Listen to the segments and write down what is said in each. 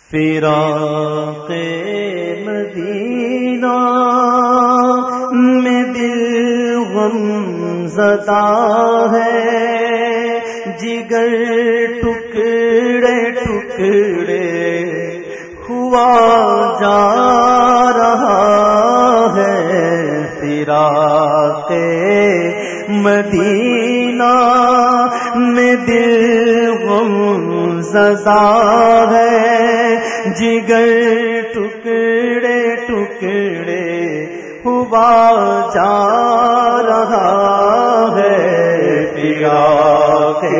فراق مدینہ میں دل غم زدہ ہے، جگر ٹکڑے ٹکڑے ہوا جا رہا ہے۔ فراق مدینہ میں دل غم زدہ ہے، جگر ٹکڑے ٹکڑے ہوا جا رہا ہے۔ فراق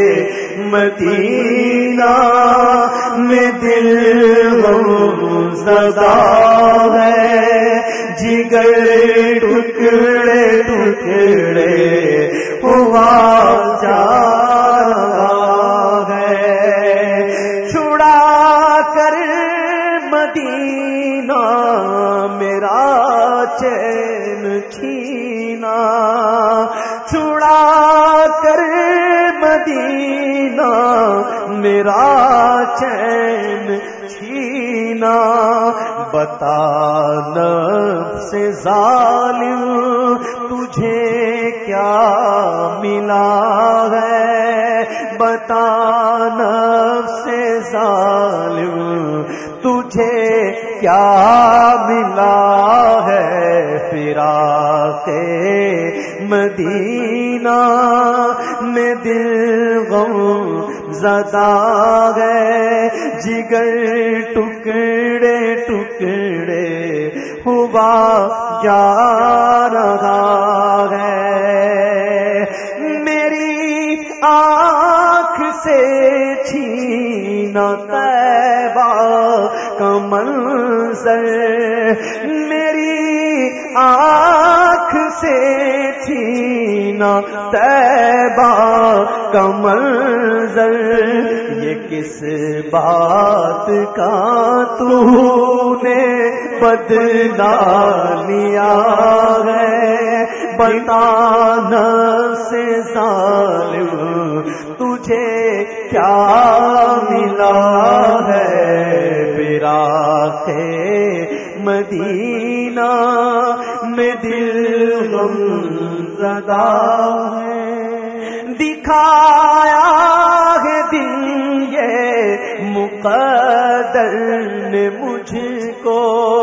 مدینہ میں دل غم زدہ ہے، جگر ٹکڑے ٹکڑے ہوا جا رہا ہے۔ چھڑا کر مدینہ میرا چین چھینا، چھڑا کر مدینہ میرا چین چھینا۔ بتا نفس ظالم تجھے کیا ملا ہے، بتا نفس ظالم تجھے کیا ملا ہے۔ فراق مدینہ میں دل غم زدہ ہے، جگر ٹکڑے ٹکڑے ہوا جا رہا ہے۔ میری آنکھ سے چھینا طیبہ کا منظر، میری آنکھ سے چھینا طیبہ کا منظر۔ یہ کس بات کا تو نے بدلا لیا ہے، بتا نفس ظالم تجھے کیا ملا ہے۔ فراق مدینہ میں دل غم زدہ ہے۔ دکھایا ہے دل یہ مقدر نے مجھ کو،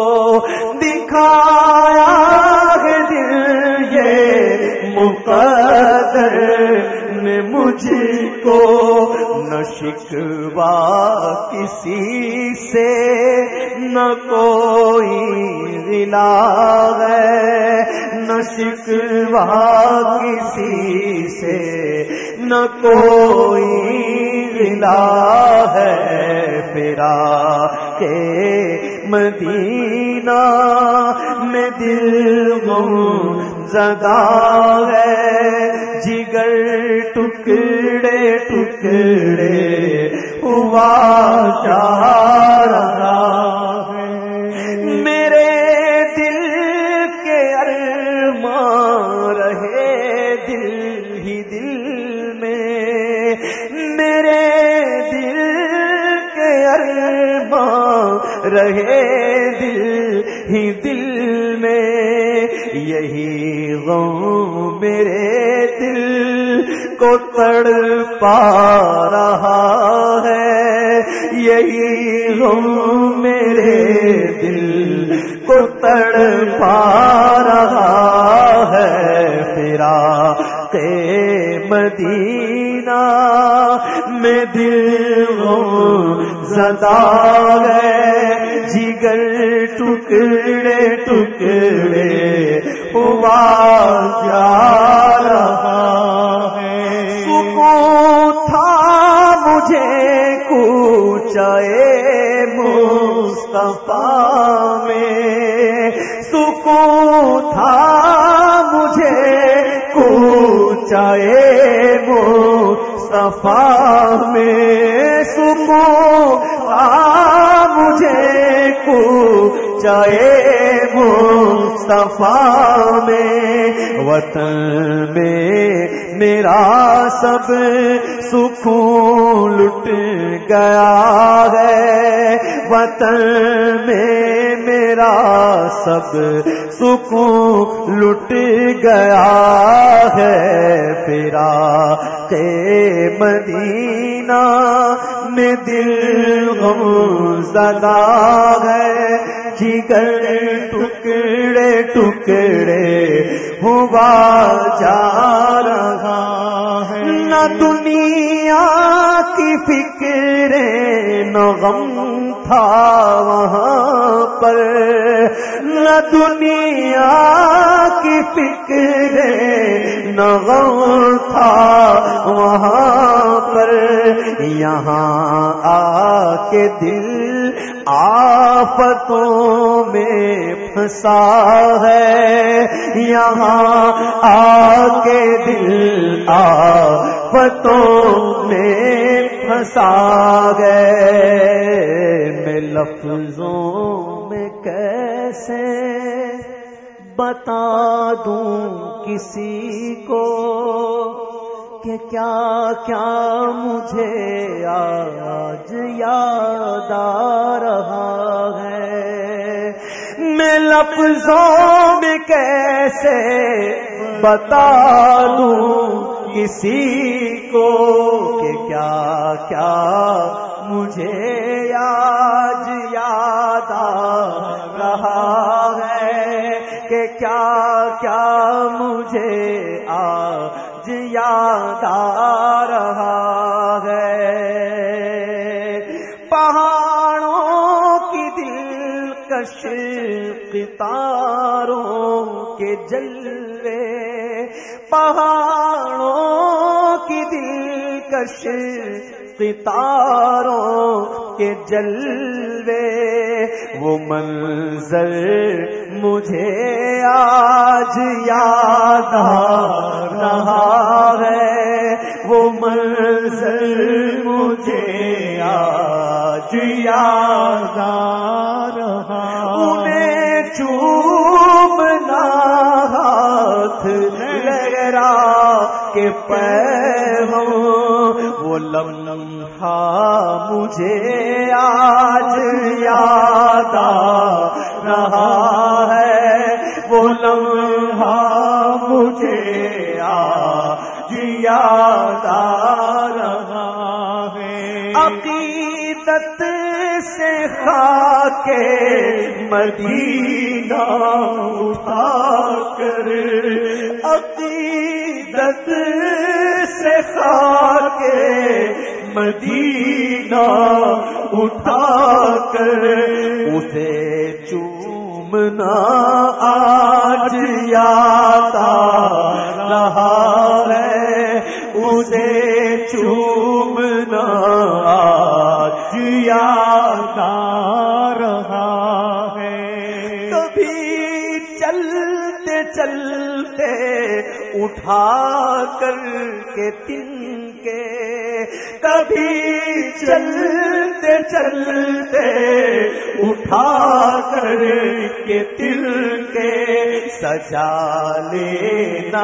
دکھایا ہے دل یہ مقدر نے مجھ کو۔ نہ شکوہ کسی سے نہ کوئی غلا ہے، نہ شکوہ کسی سے نہ کوئی غلا ہے۔ فراق مدینہ میں دل غم زدہ ہے، جگر ٹکڑے ٹکڑے ہوا جا رہا ہے۔ میرے دل کے ارمان رہے دل ہی دل میں، میرے دل کے ارمان رہے دل ہی دل میں۔ یہی غم میرے دل کو تڑپا رہا ہے، یہی غم میرے دل کو تڑپا رہا ہے۔ فراق مدینہ میں دل غم زدہ ہے، جگر ٹکڑے ٹکڑے ہوا جا رہا ہے۔ سکون تھا مجھے کوچے مصطفیٰ میں، سکون تھا مجھے کوچے مصطفیٰ میں، سکون تھا مجھے کوچے مصطفیٰ میں۔ وطن میں میرا سب سکون لٹ گیا ہے، وطن میں میرا سب سکون لٹ گیا ہے، فراق مدینہ میں دل غم زدہ ہے، جگر ٹکڑے ٹکڑے ہوا جا رہا ہے، نہ دنیا کی فکر نہ غم تھا وہاں پر، نہ دنیا کی فکر نہ غم تھا وہاں پر، یہاں آ کے دل آفتوں میں پھنسا ہے، یہاں آ کے دل آفتوں میں پھنسا گئے، میں لفظوں میں کیسے بتا دوں کسی کو کہ کیا کیا مجھے آج یاد آ رہا ہے، میں لفظوں میں کیسے بتا دوں کسی کو کہ کیا کیا مجھے آج یاد آ رہا ہے، کہ کیا کیا مجھے آج یاد آ رہا ہے، پہاڑوں کی دلکش ستاروں کے جلوے، پہاڑوں کی دلکش ستاروں کے جلوے، وہ منظر مجھے آج یاد آ رہا ہے، وہ منظر مجھے آج یاد آ رہا، انہیں چومنا ہاتھ لہرا کے پیغام، وہ لمحہ مجھے آج یاد آ رہا ہے، وہ لمحہ مجھے آج یاد آ رہا ہے، عقیدت سے خاک مدینہ اٹھا کر، عقیدت سے خاک مدینہ اٹھا کر، اسے چومنا آج یاد آ رہا ہے، اسے چومنا آج یاد آ رہا ہے، کبھی چلتے چلتے اٹھا کر کے تنکے، کبھی چلتے چلتے اٹھا کر کے تنکے، سجا لینا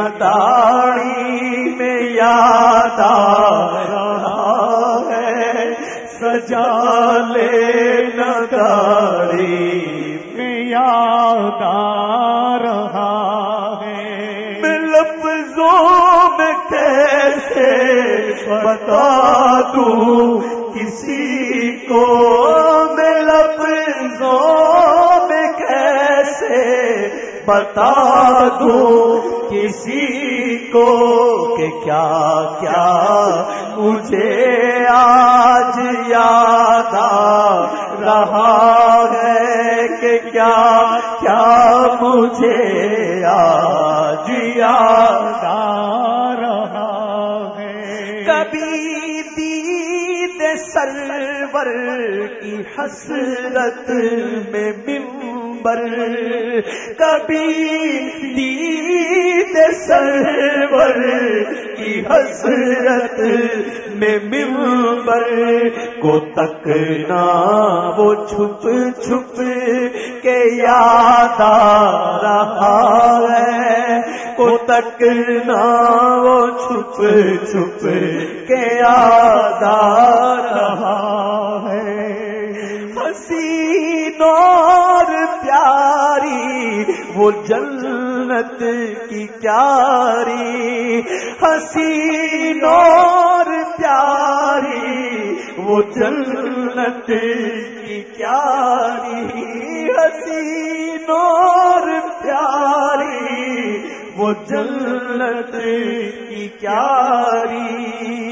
داڑھی میں یاد آ رہا ہے، سجا لینا داڑھی میں یاد آ رہا ہے، میں لفظوں میں کیسے بتا دوں کسی کو، میں لفظوں میں کیسے بتا دوں کسی کو کہ کیا کیا مجھے آج یاد آ رہا ہے، کہ کیا کیا مجھے آج یاد آ رہا ہے، کبھی دید سرور کی حسرت میں منبر، کبھی دید سرور کی حسرت میں منبر کو تکنا وہ چھپ چھپ کے یاد آ رہا ہے، کو تکنا وہ چھپ چھپ کے یاد آ رہا ہے، حسین اور پیاری وہ جنت کی کیاری، حسین اور پیاری وہ جنت کی کیاری، حسین اور پیاری وہ جنت کی کیاری،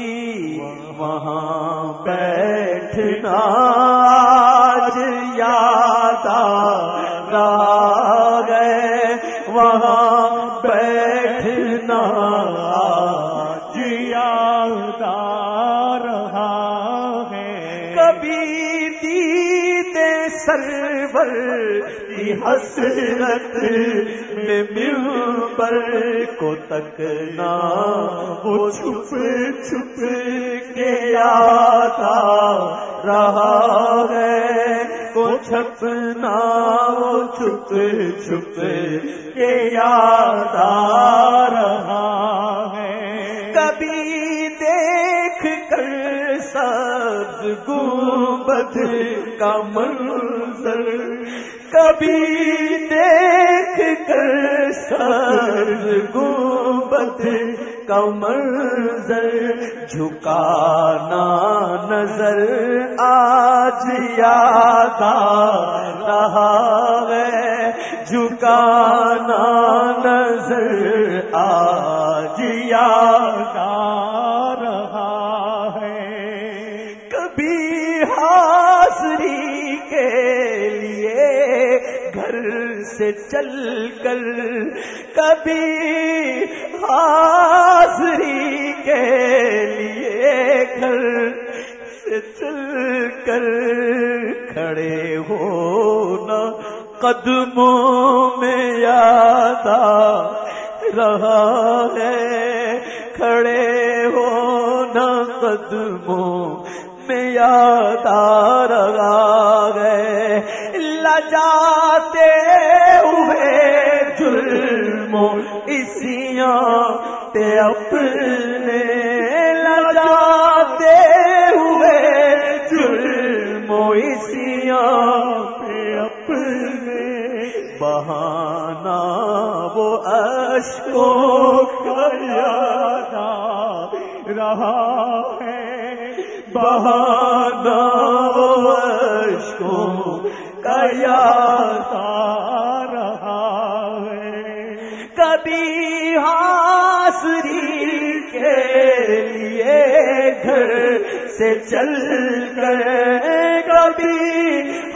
وہاں بیٹھنا آج یاد آ رہا ہے، وہاں بیٹھنا آج یاد آ رہا ہے، کبھی دیدے سرور کی حسرت میں منبر کو تکنا، وہ چھپ چھپ کے یاد آ رہا ہے، کو چھپنا وہ چھپ چھپ کے یاد آ رہا ہے، کبھی دیکھ کر سبز گنبد کا منظر، کبھی دیکھ کر سبز گنبد کا منظر، جھکانا نظر آج یاد آ رہا ہے، جھکانا نظر آج یاد آ رہا ہے، کبھی حاضری کے لیے گھر سے چل کر، کبھی حاضری کے لیے گھر سے چل کر کھڑے ہونا قدموں میں یاد آ رہا ہے، کھڑے ہونا قدموں میں یاد آ رہا ہے، لجاتے ہوئے جرموں اسیاں تے اپنے، لجاتے ہوئے جرموں اسیاں تے اپنے، بہانا وہ اشکوں کا یاد آ رہا ہے، بہانا وہ اشکوں کا یاد آ رہا ہے، کبھی حاضری کے لیے گھر سے چل کر، کبھی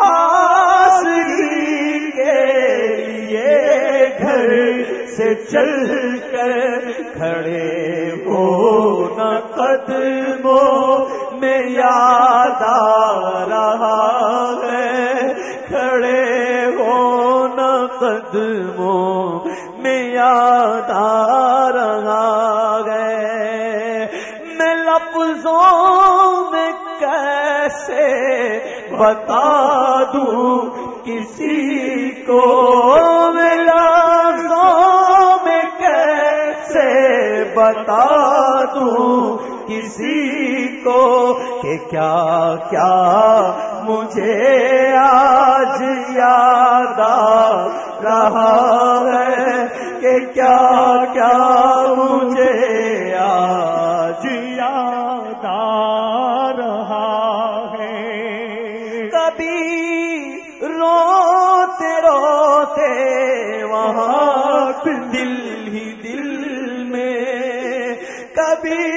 حاضری کے لیے گھر سے چل کر کھڑے ہونا قدموں میں یاد آ رہا ہے، کھڑے ہونا قدموں میں یاد آ رہا ہے، میں لفظوں میں کیسے بتا دوں کسی کو، میں لفظوں میں کیسے بتا دوں کسی کو کہ کیا کیا مجھے آج یاد آ رہا ہے، کہ کیا کیا مجھے آج یاد آ رہا ہے، کبھی روتے روتے وہاں دل ہی دل میں، کبھی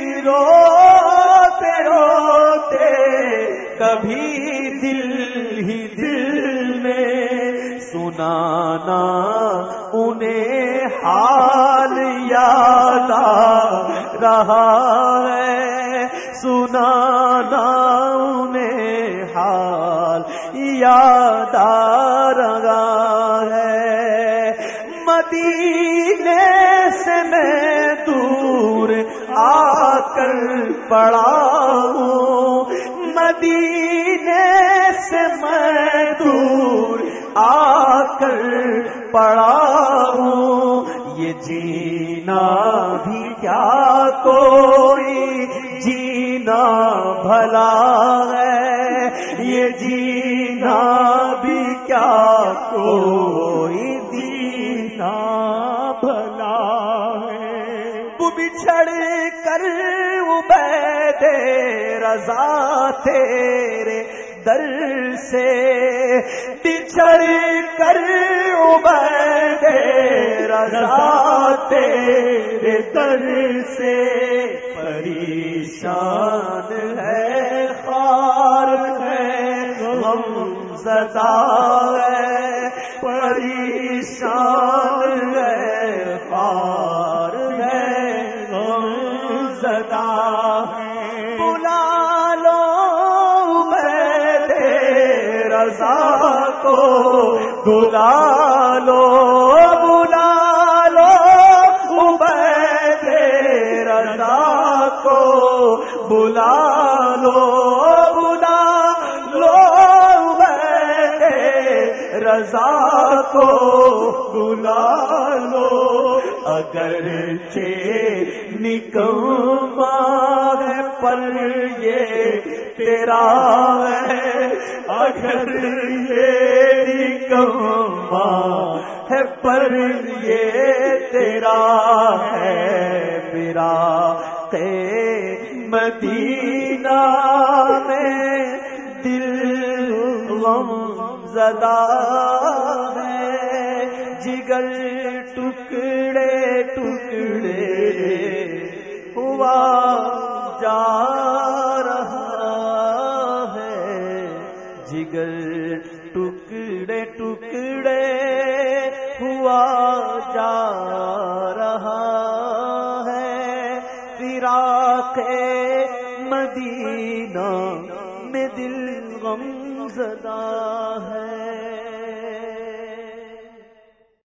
روتے روتے کبھی دل ہی دل میں، سنانا انہیں حال یاد آ رہا ہے، سنانا انہیں حال یاد آ رہا ہے، مدینے سے میں دور آ کر پڑا ہوں، مدینے سے میں دور آ کر پڑا ہوں، یہ جینا بھی کیا کوئی جینا بھلا ہے، یہ یہ جینا بھی کیا کوئی دینا بھلا ہے، وہ بچھڑ کر عبید رضا تیرے در سے، بچھڑ کر عبید رضا تیرے در سے، پریشان ہے خوار ہے غم زدہ ہے، پریشان ہے خوار ہے غم زدہ ہے، بلا لو عبید رضا کو، بلا لو بلا لو عبید رضا کو، بلا لو بلا لو عبید رضا کو، بلا لو، اگرچہ نکما ہے پر یہ تیرا ہے، اگر یہ نکما ہے پر یہ تیرا ہے، فراق مدینہ میں دل غم زدہ ہے، جگر ٹکڑے ٹکڑے ہوا جا رہا ہے، جگر ٹکڑے ٹکڑے ہوا جا رہا ہے، فراق مدینہ میں دل غم زدہ ہے۔